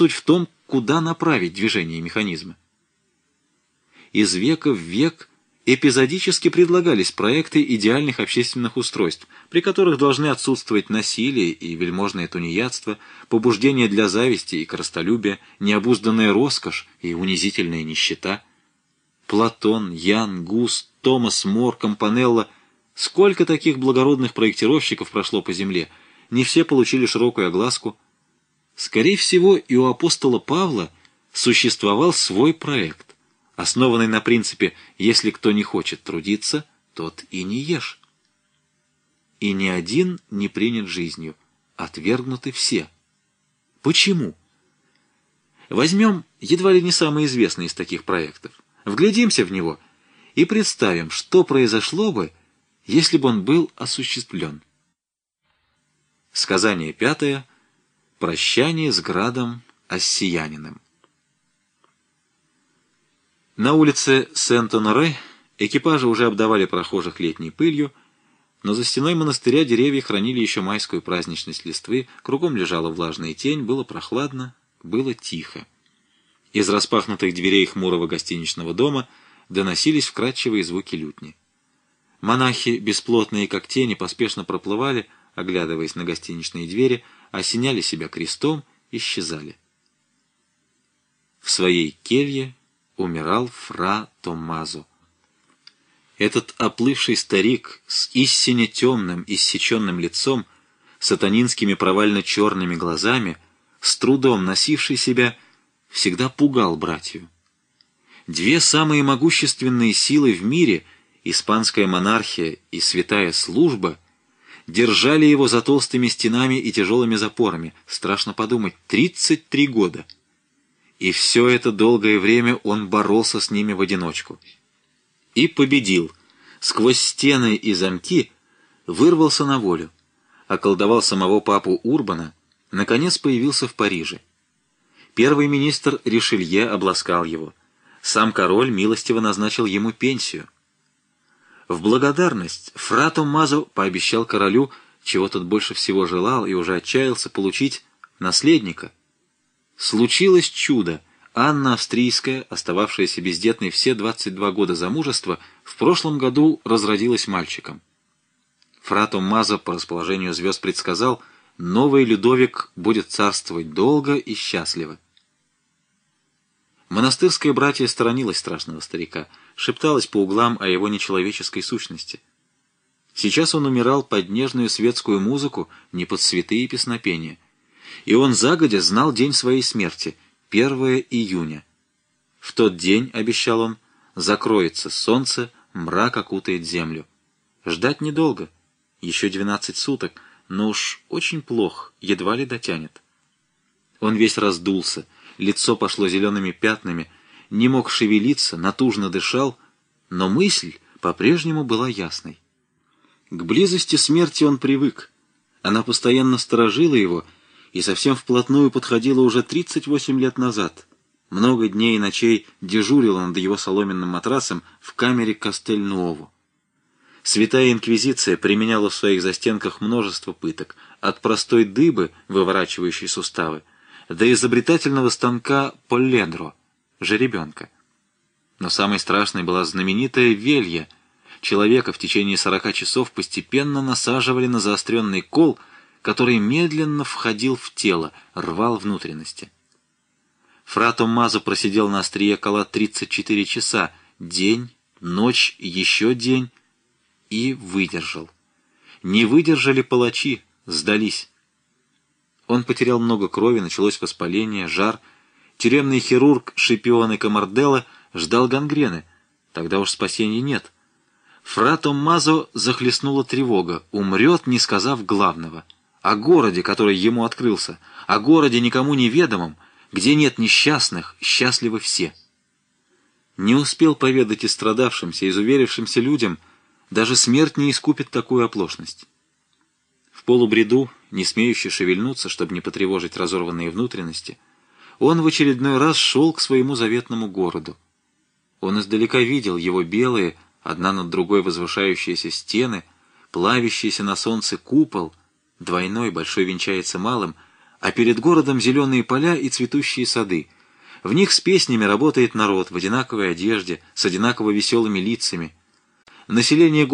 суть в том, куда направить движение механизма. Из века в век эпизодически предлагались проекты идеальных общественных устройств, при которых должны отсутствовать насилие и вельможное тунеядство, побуждение для зависти и корыстолюбия, необузданная роскошь и унизительная нищета. Платон, Ян, Гус, Томас Мор, Кампанелла — сколько таких благородных проектировщиков прошло по земле, не все получили широкую огласку. Скорее всего, и у апостола Павла существовал свой проект, основанный на принципе «если кто не хочет трудиться, тот и не ешь». И ни один не принят жизнью, отвергнуты все. Почему? Возьмем едва ли не самый известный из таких проектов, вглядимся в него и представим, что произошло бы, если бы он был осуществлен. Сказание 5. Прощание с градом Оссияниным. На улице Сент-Оноре экипажи уже обдавали прохожих летней пылью, но за стеной монастыря деревья хранили еще майскую праздничность листвы, кругом лежала влажная тень, было прохладно, было тихо. Из распахнутых дверей хмурого гостиничного дома доносились вкрадчивые звуки лютни. Монахи, бесплотные как тени, поспешно проплывали, оглядываясь на гостиничные двери, осеняли себя крестом, исчезали. В своей келье умирал фра Томмазо. Этот оплывший старик с истинно темным, иссеченным лицом, сатанинскими провально-черными глазами, с трудом носивший себя, всегда пугал братью. Две самые могущественные силы в мире, испанская монархия и святая служба, держали его за толстыми стенами и тяжелыми запорами, страшно подумать, 33 года. И все это долгое время он боролся с ними в одиночку. И победил. Сквозь стены и замки вырвался на волю. Околдовал самого папу Урбана, наконец появился в Париже. Первый министр Ришелье обласкал его. Сам король милостиво назначил ему пенсию. В благодарность фра Томмазо пообещал королю, чего тот больше всего желал и уже отчаялся получить, наследника. Случилось чудо. Анна Австрийская, остававшаяся бездетной все 22 года замужества, в прошлом году разродилась мальчиком. Фра Томмазо по расположению звезд предсказал, новый Людовик будет царствовать долго и счастливо. Монастырское братье сторонилось страшного старика, шепталось по углам о его нечеловеческой сущности. Сейчас он умирал под нежную светскую музыку, не под святые песнопения. И он загодя знал день своей смерти — 1 июня. В тот день, обещал он, закроется солнце, мрак окутает землю. Ждать недолго, еще 12 суток, но уж очень плохо, едва ли дотянет. Он весь раздулся, лицо пошло зелеными пятнами, не мог шевелиться, натужно дышал, но мысль по-прежнему была ясной. К близости смерти он привык, она постоянно сторожила его и совсем вплотную подходила уже 38 лет назад. Много дней и ночей дежурила над его соломенным матрасом в камере Кастель-Нуово. Святая Инквизиция применяла в своих застенках множество пыток, от простой дыбы, выворачивающей суставы, до изобретательного станка полледро, жеребенка. Но самой страшной была знаменитая велья. Человека в течение 40 часов постепенно насаживали на заостренный кол, который медленно входил в тело, рвал внутренности. Фра Томмазо просидел на острие кола 34 часа, день, ночь, еще день, и выдержал. Не выдержали палачи, сдались. Он потерял много крови, началось воспаление, жар. Тюремный хирург Шипионе Камарделло ждал гангрены, тогда уж спасения нет. Фра Томмазо захлестнула тревога, умрет, не сказав главного. О городе, который ему открылся, о городе никому неведомом, где нет несчастных, счастливы все. Не успел поведать и страдавшимся, изуверившимся людям, даже смерть не искупит такую оплошность. В полубреду, не смеющий шевельнуться, чтобы не потревожить разорванные внутренности, он в очередной раз шел к своему заветному городу. Он издалека видел его белые, одна над другой возвышающиеся стены, плавящийся на солнце купол, двойной, большой венчается малым, а перед городом зеленые поля и цветущие сады. В них с песнями работает народ в одинаковой одежде, с одинаково веселыми лицами. Население